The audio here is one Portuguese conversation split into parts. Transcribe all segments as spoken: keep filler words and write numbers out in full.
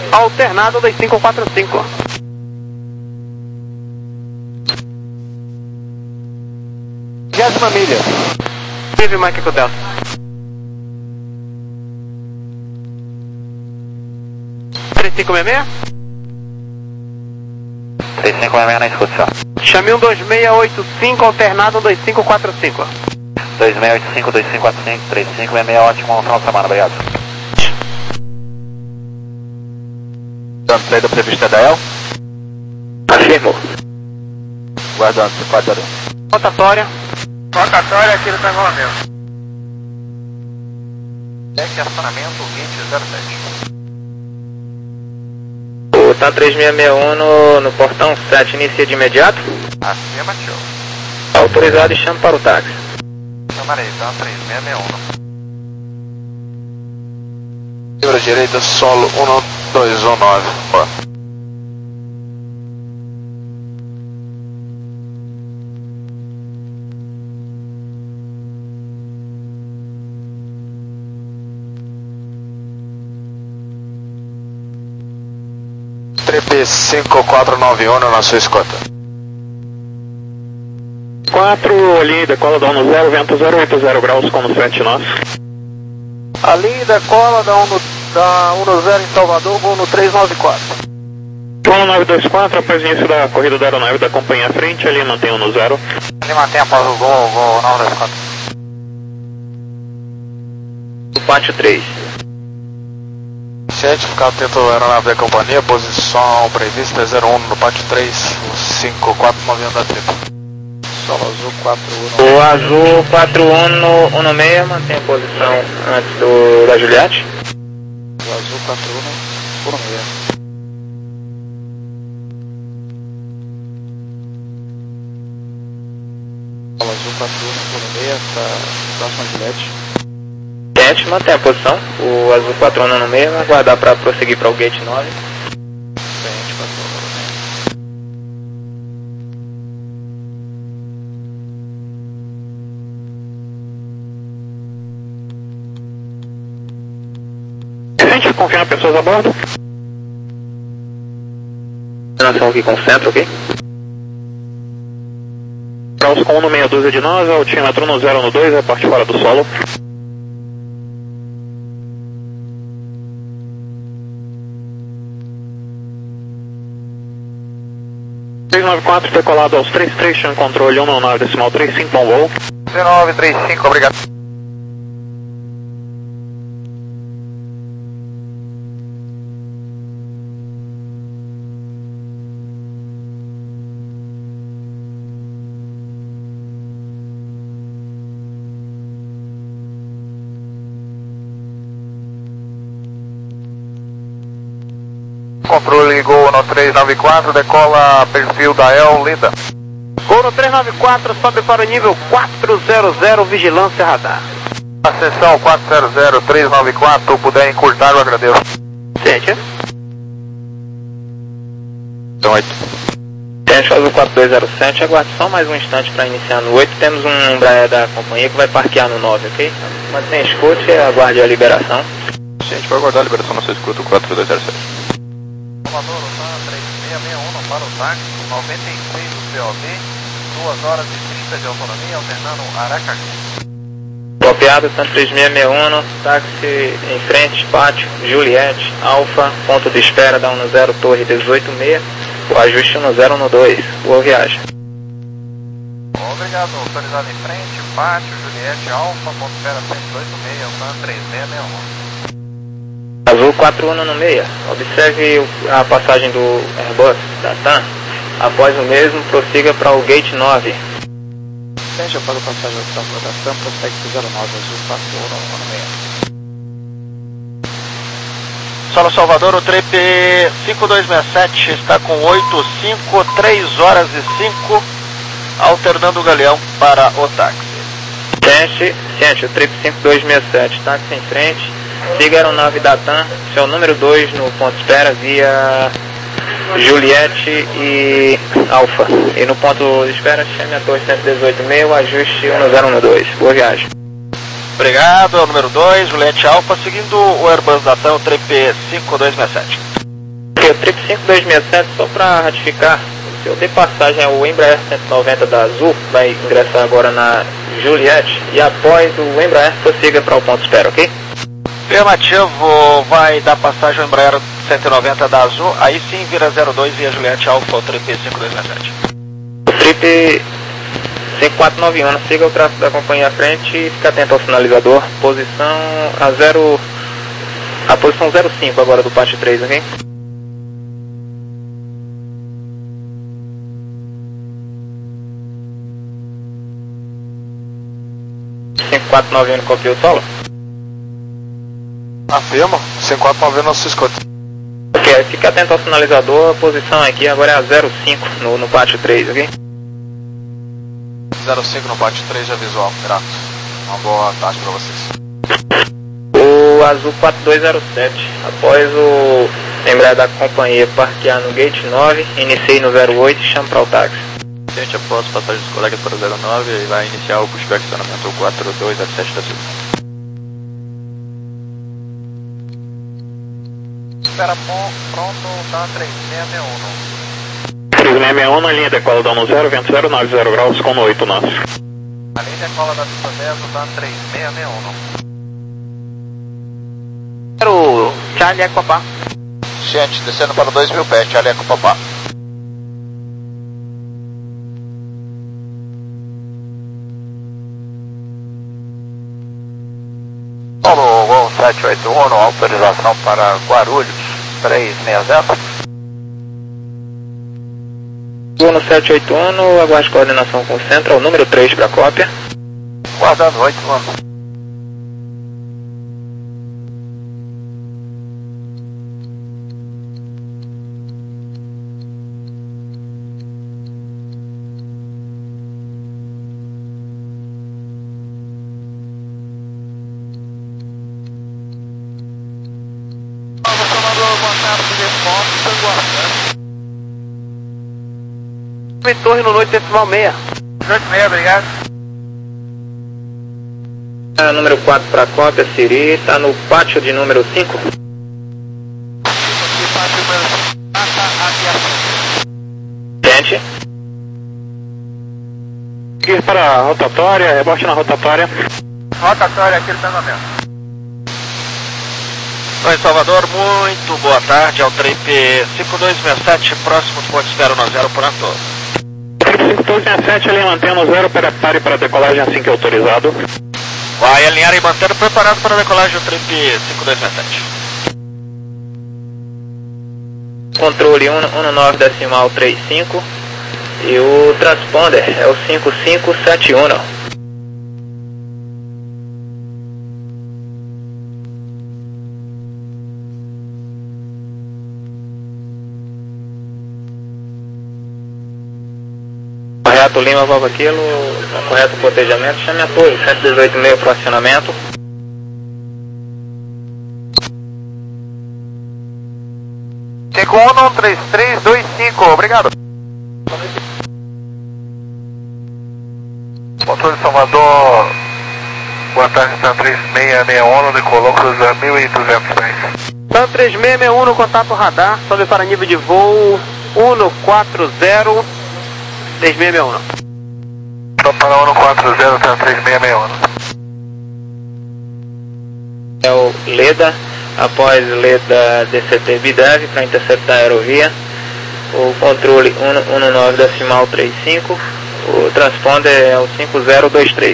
Alternado dois cinco quatro cinco. Vigésima milha. Vive Mike com Delta. três cinco seis seis? três cinco seis seis na escuta, senhor. Chame um dois seis oito cinco, alternado dois cinco quatro cinco. dois seis oito cinco, dois cinco quatro cinco, três cinco seis seis, ótimo final de semana, obrigado. Dando saída prevista da E L? Afirmo. Guardando, quatro. Rotatória. Rotatória aqui no Tangolamento. Deck acionamento gate zero sete. O TAM três seis seis um no, no portão sete, inicia de imediato. Acima, tio. Autorizado e chama para o táxi. Chamarei, TAM três seis seis um. Libra direita, solo um dois um nove. Boa. Trip cinco quatro nove um na sua escota. quatro, linha decola da um zero, vento zero oito zero graus com no sete nós. A linha decola da um zero em Salvador, voo no três nove quatro. um nove dois quatro, após o início da corrida da aeronave da companhia à frente, ali mantém um zero. Ele mantém após o gol, gol nove dois quatro. O pátio três. sete, ficar atento à aeronave da companhia, posição prevista zero um no pátio três, cinco quatro nove um da tripa. Solo azul quatro um. O azul quatro um no um seis, mantém a posição antes do, da Juliette. O azul quatro um, um seis. Solo azul quatro um, um seis, está próximo a Juliette. sete, mantém a posição. O azul quatro um no seis, aguardar para prosseguir para o gate nove. Frente, quatro um. Gente, confirma pessoas a bordo. Relação aqui com o centro, ok? Graus com um no meia dúzia de nós, altímetro no zero no dois, é parte fora do solo. três nove quatro, decolado aos três três, chama controle um nove decimal três cinco, bom voo. zero nove três cinco, obrigado. Controle Gol no três nove quatro, decola perfil da E L, linda. Gol no três nove quatro, sobe para o nível quatro zero zero, vigilância radar. Acessão quatro zero zero três nove quatro, puder encurtar, eu agradeço. sete. Então, oito. Teste azul quatro dois zero sete, aguarde só mais um instante para iniciar no oito. Temos um Embraer da companhia que vai parquear no nove, ok? Mantenha escute e aguarde a liberação. A gente vai aguardar a liberação na sua escuta, quatro dois zero sete. Salvador, TAM três seis seis um para o táxi, noventa e seis do P O V, duas horas e trinta de autonomia, alternando Aracaju. Copiado, TAM três seis seis um, táxi em frente, pátio, Juliette, Alfa, ponto de espera da um zero, torre dezoito seis, o ajuste um zero no dois, boa viagem. Obrigado, autorizado em frente, pátio, Juliette, Alfa, ponto de espera cento e oito seis, TAM três seis seis um. Azul quatro um no seis, observe a passagem do Airbus da TAM. Após o mesmo, prossiga para o gate nove. Tente após a passagem da TAM, prossegue para o zero nove, azul quatro um no seis. Solo Salvador, o trip cinco dois seis sete está com oito cinco, três horas e cinco, alternando o galeão para o táxi. Teste, ciente, o trip cinco dois seis sete, táxi em frente. Siga a aeronave da TAM, seu número dois no ponto de espera via Juliette e Alfa. E no ponto de espera, chame a torre cento e dezoito seis, o ajuste um zero no dois. Boa viagem. Obrigado, é o número dois, Juliette Alfa, seguindo o Airbus da TAM, o trip cinco dois seis sete. dia, trip cinco dois seis sete, só para ratificar, se eu dei passagem ao Embraer cento e noventa da Azul, vai ingressar agora na Juliette e após o Embraer prossiga para o ponto espera, ok? Afirmativo, vai dar passagem ao Embraer cento e noventa da Azul, aí sim vira zero dois e a Juliette Alfa, o trip cinco dois seis sete. Trip cinco quatro nove um, siga o tráfego da companhia à frente e fica atento ao sinalizador, posição a zero, a posição zero cinco agora do pátio três, ok? cinco quatro nove um, copiou o solo? Afirmo, cinco quatro nove um não se escuta. Ok, fica atento ao sinalizador, a posição aqui agora é a zero cinco no, no pátio três, ok? zero cinco no pátio três já visual, grato. Uma boa tarde para vocês. O Azul quatro dois zero sete, após o Embraer da companhia parquear no gate nove, iniciei no zero oito e chamo para o táxi. Gente, após passagem dos colegas para o zero nove, vai iniciar o pushback estacionamento quatro dois zero sete da Silva. Espera pronto, tá três seis seis um. três seis seis um na linha decola da zero, vento zero nove zero graus com oito nós. A linha decola da pista dez, tá três seis seis um. Quero Charlie Eco Papá. Gente, descendo para dois mil pés, Charlie Eco Papá. Paulo, voo sete oito um, autorização para Guarulhos, três seis zero. No sete oito um, aguarde coordenação com o Central, número três para cópia. Guardando oito um. Torre no noite decimal meia. Noite meia, obrigado. Ah, número quatro para cópia, Siri, está no pátio de número cinco. Gente. Aqui para a rotatória, rebote na rotatória. Rotatória aqui no pensamento. Oi, Salvador, muito boa tarde, ao trip cinco dois seis sete, próximo do ponto espera no zero, pronto. cinco dois seis sete, alinha mantendo zero, prepare para decolagem assim que autorizado. Vai alinhar e manter preparado para a decolagem do trip cinco dois seis sete. Controle um nove decimal trinta e cinco e o transponder é o cinco cinco sete um. Correto Lima, Volvo Aquilo, correto cotejamento, chame a torre, cento e dezoito e meio para acionamento. cinco um um três três dois cinco, obrigado. Motor de Salvador, boa tarde, está três seis seis um, decolou cruza mil e duzentos pés. Tá três seis seis um no contato radar, sobe para nível de voo um quatro zero três seis seis um. Só para um quatro zero, tá três seis seis um. É o Leda, após Leda D C T B D E V para interceptar a aerovia. O controle um nove decimal trinta e cinco, o transponder é o cinco zero dois três.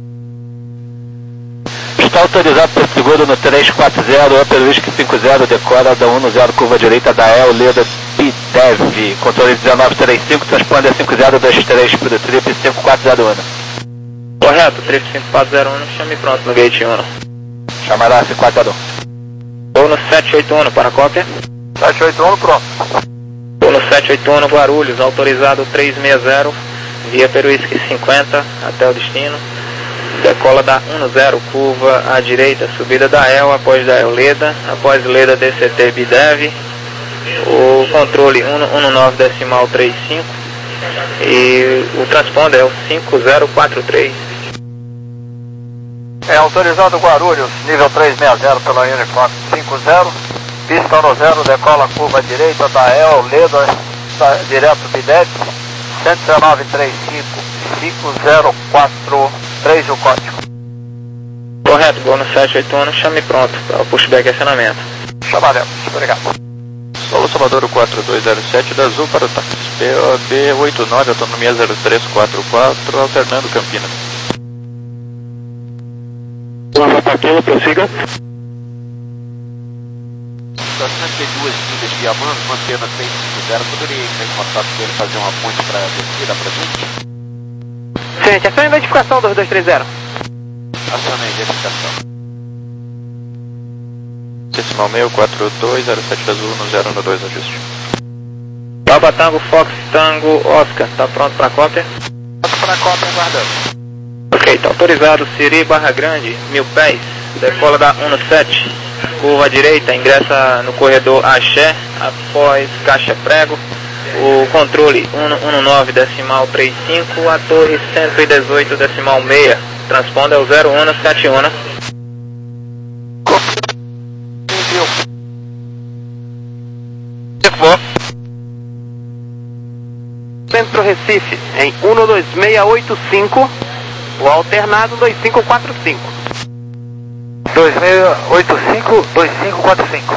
Está autorizado para seguro no três quatro zero, Upper Whisky cinco zero, decora da um zero, curva direita da E L, Leda B D E V, controle dezenove trinta e cinco, transponder cinco zero dois três para o trip cinco quatro zero um. Correto, trip cinco quatro zero um, chame pronto no gate um. Chamará cinco quatro zero um. Ou no sete oito um para cópia. sete oito um, pronto. Ou no sete oito um Guarulhos, autorizado três seis zero, via Peruísque cinquenta até o destino. Decola da um zero, curva à direita, subida da E L, após da E L Leda, após Leda D C T B D E V, o controle um nove decimal trinta e cinco e o transponder é o cinco zero quatro três. É autorizado Guarulhos, nível três seis zero pela N quatro cinco zero, pista um zero, decola curva direita da El, Leda, tá, direto Bidete, cento e dezenove, trinta e cinco, cinco zero quatro três o código. Correto, vou no sete oito um, chame pronto para o pushback e acionamento. Chamaremos, obrigado. Solo Salvador quatro dois zero sete da Azul para o táxi P O B oito nove, autonomia zero três quatro quatro, alternando Campinas. Nova Paquila, prossiga. Estação tem duas milhas viamando, mantendo a seis cinco zero. Poderia entrar em contato com ele, fazer uma ponte para descida para gente? Gente, aciona a identificação dois dois três zero. Aciona a identificação. Decimal meio quatro dois zero sete da Azul no zero um dois, ajuste. Baba Tango, Fox, Tango, Oscar, tá pronto para cópia? Pronto para cópia, aguardando. Ok, tá autorizado, Siri, Barra Grande, mil pés, decola da um sete, curva à direita, ingressa no corredor Axé, após caixa prego, o controle cento e nove, decimal trinta e cinco, a torre cento e dezoito, decimal seis, transponda ao zero um sete um. Centro Recife, em um dois seis oito cinco, o alternado dois cinco quatro cinco. dois seis oito cinco, dois cinco quatro cinco.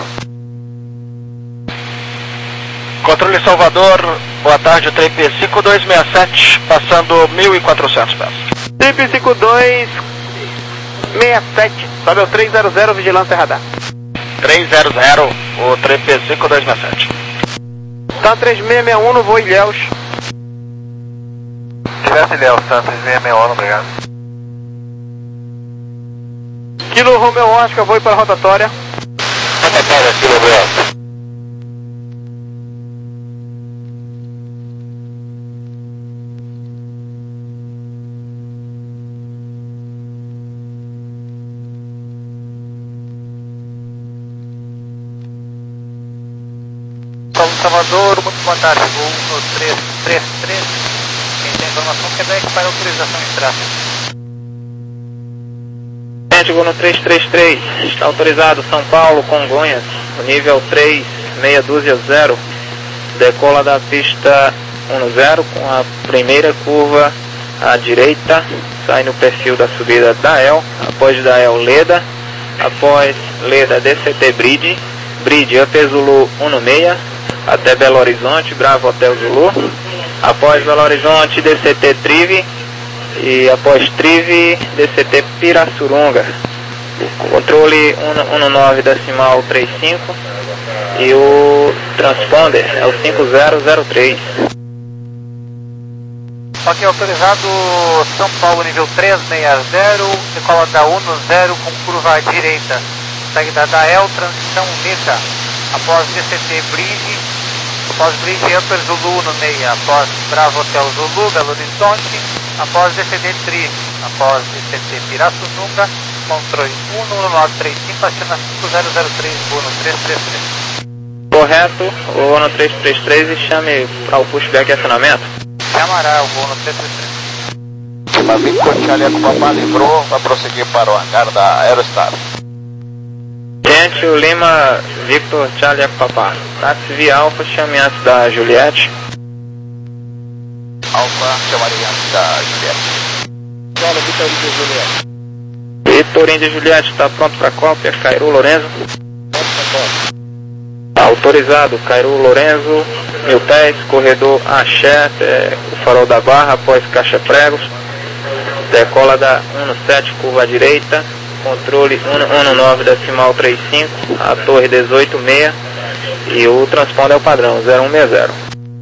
Controle Salvador, boa tarde, Trip cinco dois seis sete, passando mil e quatrocentos pés. Trip cinco dois seis sete, sobe ao três zero zero, vigilância radar. três zero zero, o Trip cinco dois seis sete. Tá três seis seis um no voo Ilhéus. Tivesse Ilhéus, tá três seis seis um, obrigado. Kilo Romeo Oscar, voo para a rotatória. Rotatória, Kilo Romeo. Salvador, muito boa tarde, voo no três três três, quem tem informação quer dar para autorização de tráfego. Gente, voo no três três três, está autorizado, São Paulo, Congonhas, nível três, meia dúzia zero, decola da pista um zero com a primeira curva à direita, sai no perfil da subida da El, após da El Leda, após Leda D C T Bridge, Bridge Up Zulu um seis, até Belo Horizonte, Bravo Hotel Zulu, após Belo Horizonte, D C T Trive, e após Trive, D C T Pirassununga, o controle cento e nove, decimal trinta e cinco, e o transponder é o cinco zero zero três. Ok, autorizado São Paulo, nível três seis zero, decola da um zero com curva à direita, saída da El, transição Meta, após D C T Bridge, após Bridge Upper Zulu no meia, após Bravo Hotel Zulu, Belo Horizonte, após D C T Tri, após D C T Pirassununga, controle um nove três cinco, aciona cinco zero zero três, voo no três três três. Correto, o voo no três três três e chame para o pushback e acionamento. Chamará o voo no três três três. Navico Charlie com Papá livrou, vai prosseguir para o hangar da Aerostar. Gente, o Lima Victor Charlie Papá, táxi via Alfa, chame antes da Juliette. Alfa, chamaria antes da Juliette. Olha, Vitorino de Juliette. Vitorino de Juliette, está pronto para cópia, Cairo Lorenzo. Autorizado, Cairo Lorenzo, mil pés, corredor Axé, até o farol da Barra, após caixa pregos, decola da um sete, curva à direita, controle cento e nove, decimal trinta e cinco, a torre dezoito seis, e o transponder é o padrão, zero um seis zero.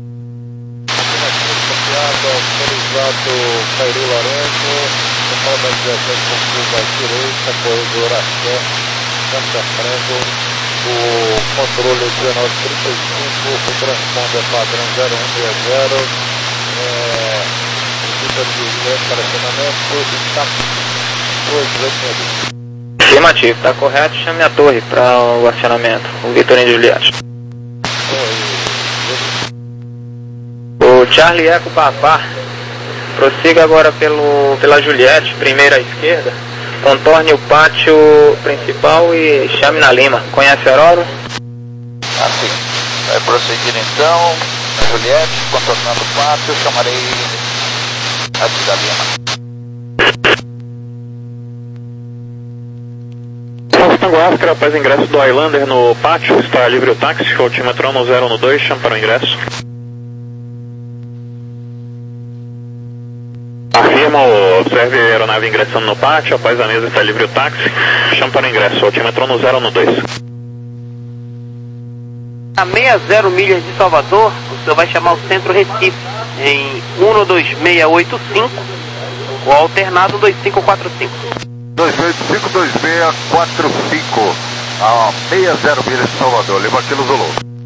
Autorizado Cairo Lourenço, decola da dezessete com curva à direita, corredor Axé, caixa prego, o controle dezenove trinta e cinco, o transponder padrão zero um seis zero, é, o Vitor de Juliette para acionamento, está dois dois seis. Afirmativo, está correto, chame a torre para o acionamento, o Vitorino de Juliette. O Charlie Eco Papá, prossiga agora pelo, pela Juliette, primeira à esquerda, contorne o pátio principal e chame na Lima. Conhece Aurora? Assim, vai prosseguir então, na Juliette, contornando o pátio, chamarei aqui da Lima. Tango Oscar, após ingresso do Highlander no pátio, está livre o táxi, altímetro no zero um dois, chama para o ingresso. Afirma, observe a aeronave ingressando no pátio, após a mesa está livre o táxi, chama para o ingresso, altímetro no zero um dois. A sessenta milhas de Salvador, o senhor vai chamar o Centro Recife em um dois seis oito cinco, o alternado dois cinco quatro cinco. dois oito cinco dois seis quatro cinco, a sessenta milhas de Salvador, Lima Kilo Zulu.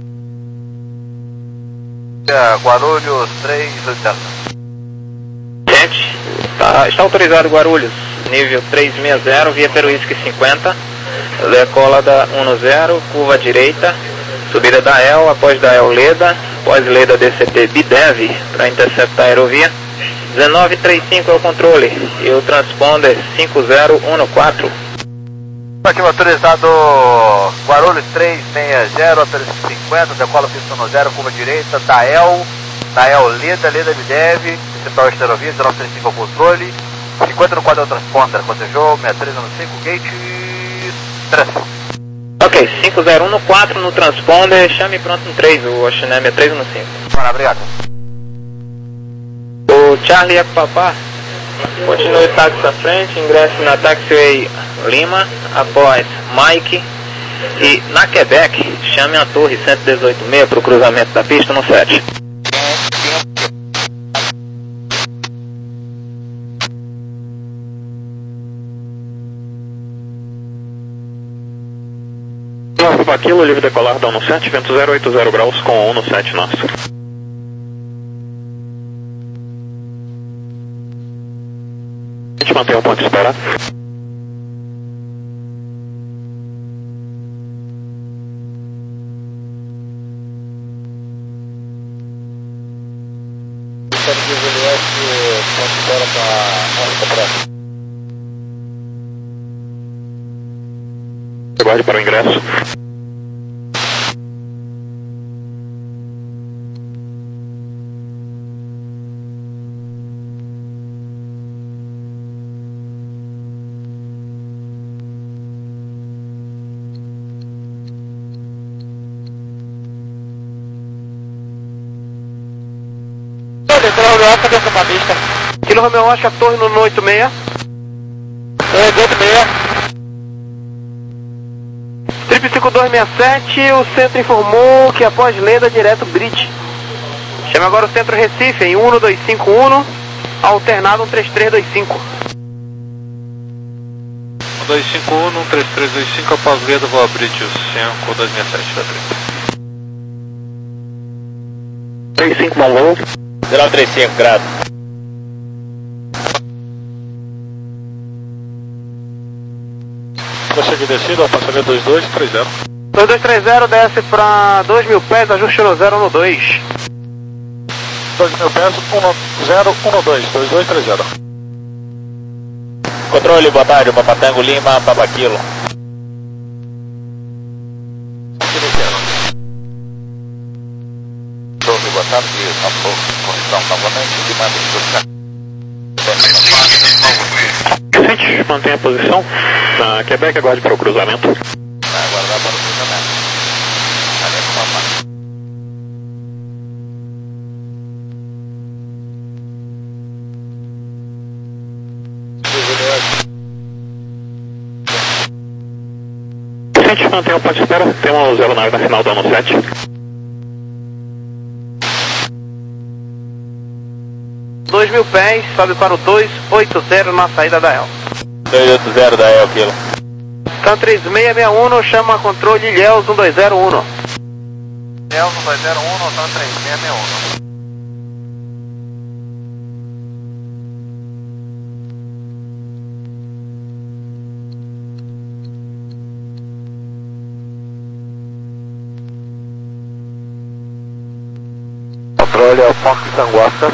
Guarulhos três oito zero. Gente, tá, está autorizado Guarulhos, nível três seis zero, via Peruísque cinquenta, decola da um zero, curva direita, subida da E L, após da E L Leda, após Leda D C P Bidev, para interceptar a aerovia. dezenove trinta e cinco é o controle, e o transponder cinco zero um quatro. Aqui autorizado Guarulhos três seis zero, Peruísque cinquenta, decola pista no zero, curva direita, da E L, da E L Leda, Leda Bidev, interceptar a aerovia, dezenove trinta e cinco é o controle, cinquenta no quadro é o transponder, cotejou, sessenta e três no cinco, gate três. Ok, cinco zero um quatro no transponder, chame pronto no três, o Oxiné sessenta e três no cinco. Mano, obrigado. O Charlie Papá, continue o táxi à frente, ingresse na Taxiway Lima, após Mike, e na Quebec, chame a torre cento e dezoito seis para o cruzamento da pista no sete. Aquilo, livre decolar da um no sete, vento zero oito zero graus com um no sete nosso. A gente mantém o ponto de espera. Aguarde para o ingresso. Kilo Romeo Oscar, torre no oito seis. oito seis. Trip cinco dois seis sete, o centro informou que após Leda direto grid. Chame agora o Centro Recife em um dois cinco um, alternado um três três dois cinco. um dois cinco um, um três três dois cinco, após Leda vou abrir o cinco dois seis sete da trip. três cinco Mongol. zero trinta e cinco graus. Prosseguir descida, passageiro dois dois três zero. dois dois três zero, desce para dois mil pés, ajuste no zero no dois. dois mil pés, um zero um dois, dois dois três zero. Controle, boa tarde, Papatango Lima, Papaquilo. Controle, boa tarde, correção novamente, Lima, Recente, mantenha a posição. Na Quebec, aguarde para o cruzamento. Vai aguardar para o cruzamento. Cadê o papai? Recente, mantenha o ponto de espera. Tem uma aeronave na final do ano sete. dois mil pés, sobe para o dois oito zero na saída da E L. dois oito zero da E L, Kilo. Então três seis seis um, chama controle Ilhéus um dois zero um. Ilhéus um dois zero um, notando três seis seis um. Controle ao Fox Tango Oscar.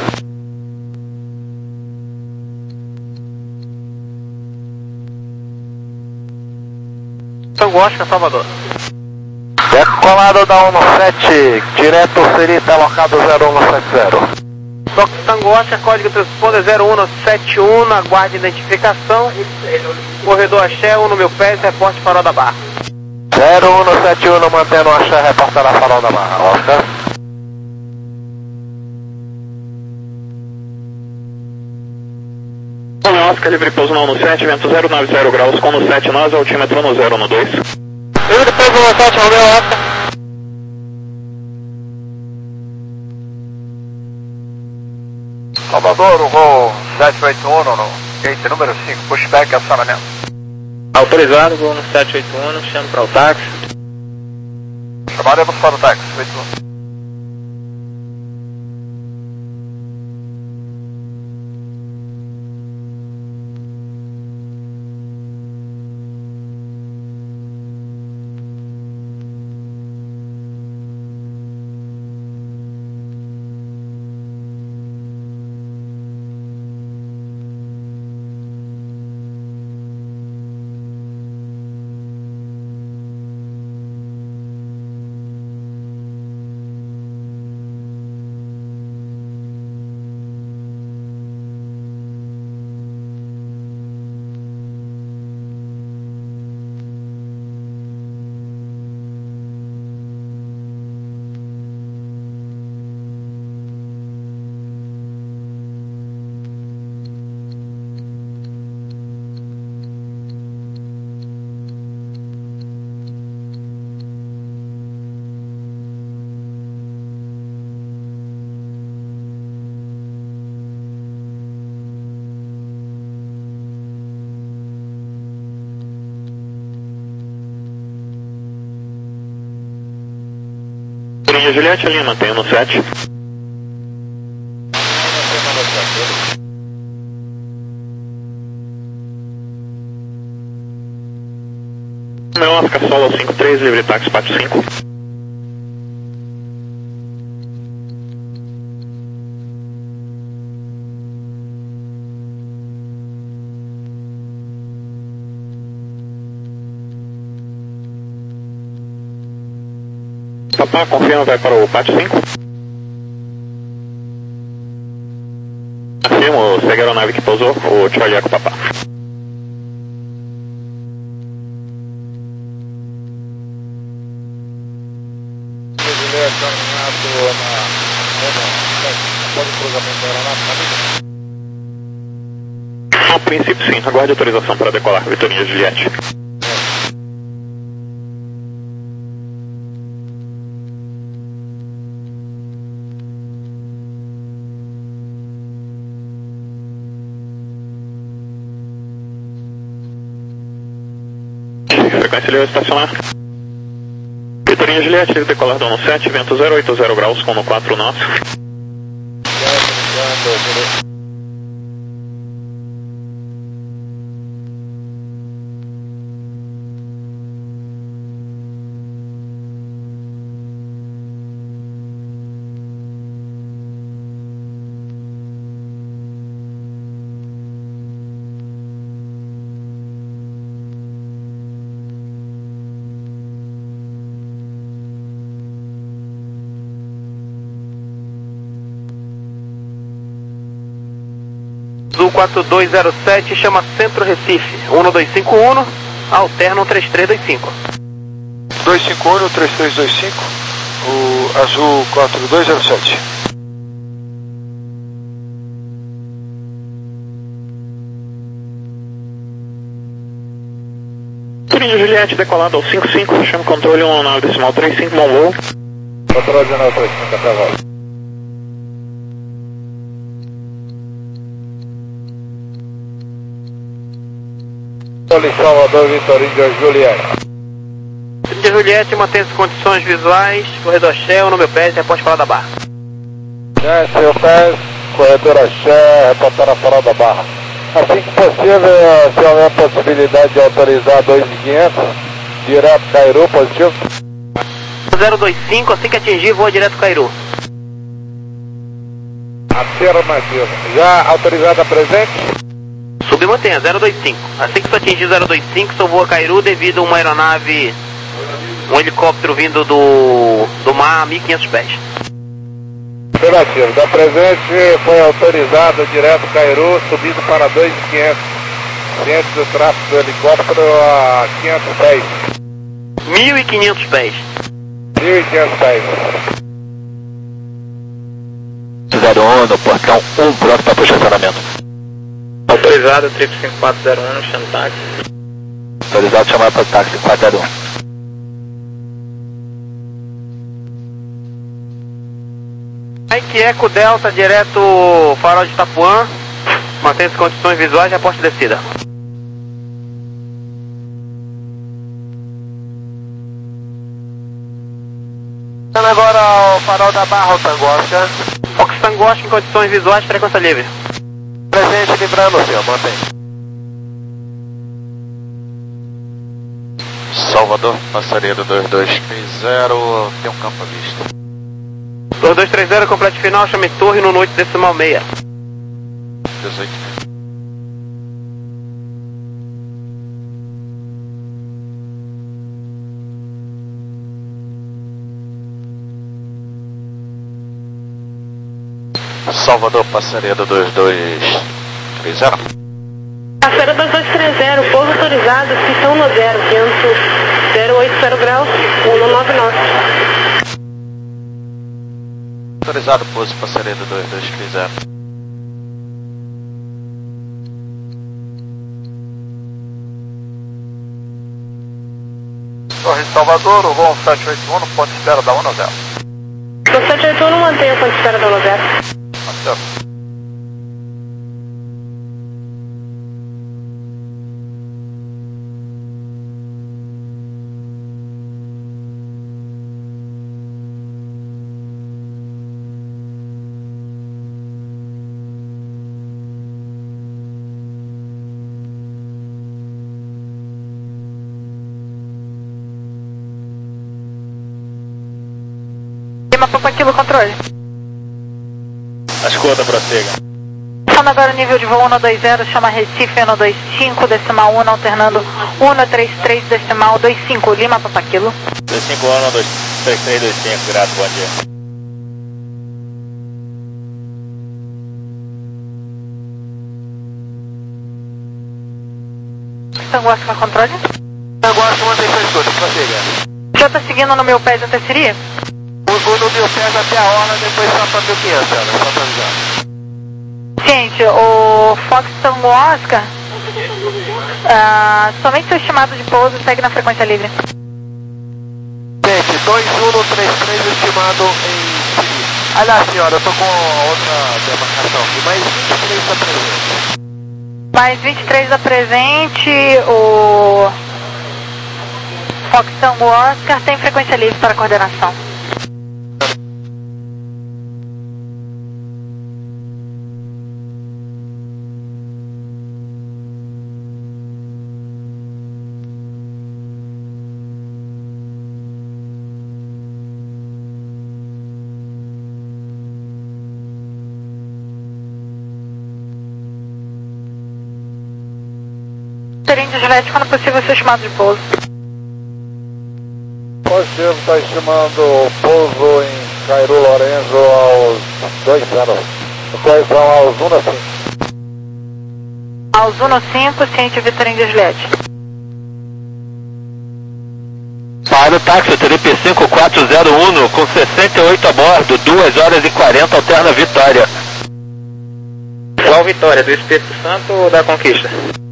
Tango Oscar, Salvador. Decolado da um sete, direto Serita, locado zero um sete zero. Fox Tango Oscar, código transponder zero um sete um, aguarde identificação. Corredor Axé, um no meu pé, reporte Farol da Barra. zero um sete um, mantendo o Axé, reportar a Farol da Barra, Oscar. Oscar, livre pouso no sete, vento zero nove zero graus, com no sete nós, altímetro no zero no dois. Livre pouso no sete, Romeu Oscar. Salvador, o voo sete oito um no gate número cinco, pushback, acionamento. Autorizado, voo no sete oito um, chamo para o táxi. Chamaremos para o táxi, oito um. Juliette, ali mantenha no sete. Meu Oscar Solo cinco três, livre táxi quatro cinco. Papá, confirma, vai para o pátio cinco. Afirmo, segue a aeronave que pousou, o Charlie Eco Papá. A princípio sim, aguarde autorização para decolar, Vitorinha Juliette. Frequência livre estacionar. Vitorinha Juliette, livre decolar do sete, vento zero oito zero graus, com no quatro nosso. Azul quatro dois zero sete, chama Centro Recife, um dois cinco um, alterna três três dois cinco. dois cinco um, três três dois cinco, o Azul quatro dois zero sete. Vitorinha Juliette, decolado ao cinco cinco, chama controle um nove decimal três cinco, bom voo. Controle um nove três cinco, até volta. Salvador, Vitorinha Juliette. Vitorinha Juliette, mantém as condições visuais, corredor Axé, no meu pé, reporte Farol da Barra. É, seu pé, corredor Axé, reportar a Farol da Barra. Assim que possível, se houver possibilidade de autorizar dois mil e quinhentos, direto Cairu, positivo? zero dois cinco, assim que atingir, voa direto Cairu. Afirmativo. Já autorizada presente? Submantenha, zero dois cinco. Assim que tu atingir zero dois cinco, só voa Cairu devido a uma aeronave Um helicóptero vindo do, do mar a mil e quinhentos pés. Operativo, da presente foi autorizado direto Cairu, subindo para dois mil e quinhentos. Ciente do tráfego do helicóptero a quinhentos pés. mil e quinhentos pés. mil e quinhentos pés. zero um no portão um, pronto para posicionamento. Autorizado, trip cinco quatro zero um, chama táxi. Autorizado chamar para o táxi quatro zero um. Mike Eco Delta, direto farol de Itapuã. Mantém-se condições visuais e aposta de descida. Agora o farol da Barra, o Tango Oscar. Fox Tango Oscar em condições visuais, frequência livre. Presente, livrando o senhor, mantém. Salvador, passaredo dois dois três zero, tem um campo à vista. dois dois três zero, complete final, chame torre no noite decimal meia. dezoito. Salvador, passaredo dois dois três zero. Passaredo dois dois três zero, pouso autorizado, pistão no zero, vento zero oito zero graus, um nove nove. Autorizado, pouso, passaredo dois dois três zero. Torre de Salvador, o voo sete oito um, ponto de espera da um zero. No sete oito um não mantém o ponto de espera da um zero. Certo. Lima Papaquilo, controle. Escuta, prossiga. Chama agora o nível de voo um dois zero, chama Recife um dois cinco, decimal um, alternando um três três, decimal dois cinco, Lima Papaquilo. dois cinco um, dois três três dois cinco, grato, bom dia. Tango Oscar, controle. Tango Oscar, mantém sua escuta, prossiga. O senhor tá seguindo no meu pé até Siri? O no mil pés até a hora, depois só para mil e quinhentos, só para avisar. Gente, o Fox Tango Oscar, ah, somente seu estimado de pouso segue na frequência livre. Gente, dois um três três estimado em Siri. Aliás, senhora, eu tô com outra demarcação aqui, mais vinte e três da presente. Mais vinte e três da presente, o Fox Tango Oscar tem frequência livre para coordenação. Índia Juliette, quando possível, seu estimado de pouso. Positivo, está estimando o pouso em Cairu Lourenço aos dois zero. Correção aos um cinco. Aos um cinco, ciente Vitor Índia Juliette. Para o táxi, trip cinco quatro zero um, com sessenta e oito a bordo, duas horas e quarenta, alterna Vitória. Qual Vitória? Do Espírito Santo ou da Conquista?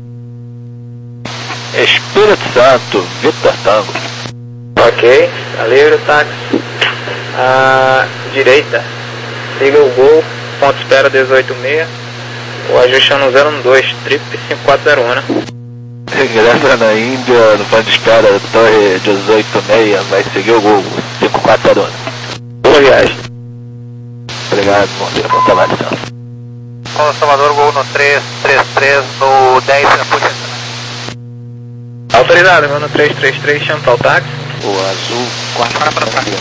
Espírito Santo, Vitor Tango. Ok, tá livre o táxi. À direita, siga o gol, ponto de espera dezoito seis, o ajustando zero um dois, trip cinco quatro zero um, né? Ingressa na Índia, no ponto de espera, torre dezoito seis, vai seguir o gol cinco quatro zero um. Boa viagem. Obrigado, bom dia, bom trabalho, senhor. Paulo Salvador, gol no três três três, no dez, na posição. Autorizado, mano, três três três, chama para o táxi. O azul quatro. Para, para, para.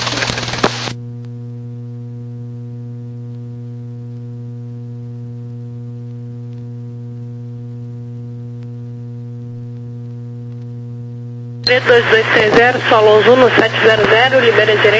três dois dois três zero, Solos um no sete zero zero, libera direito.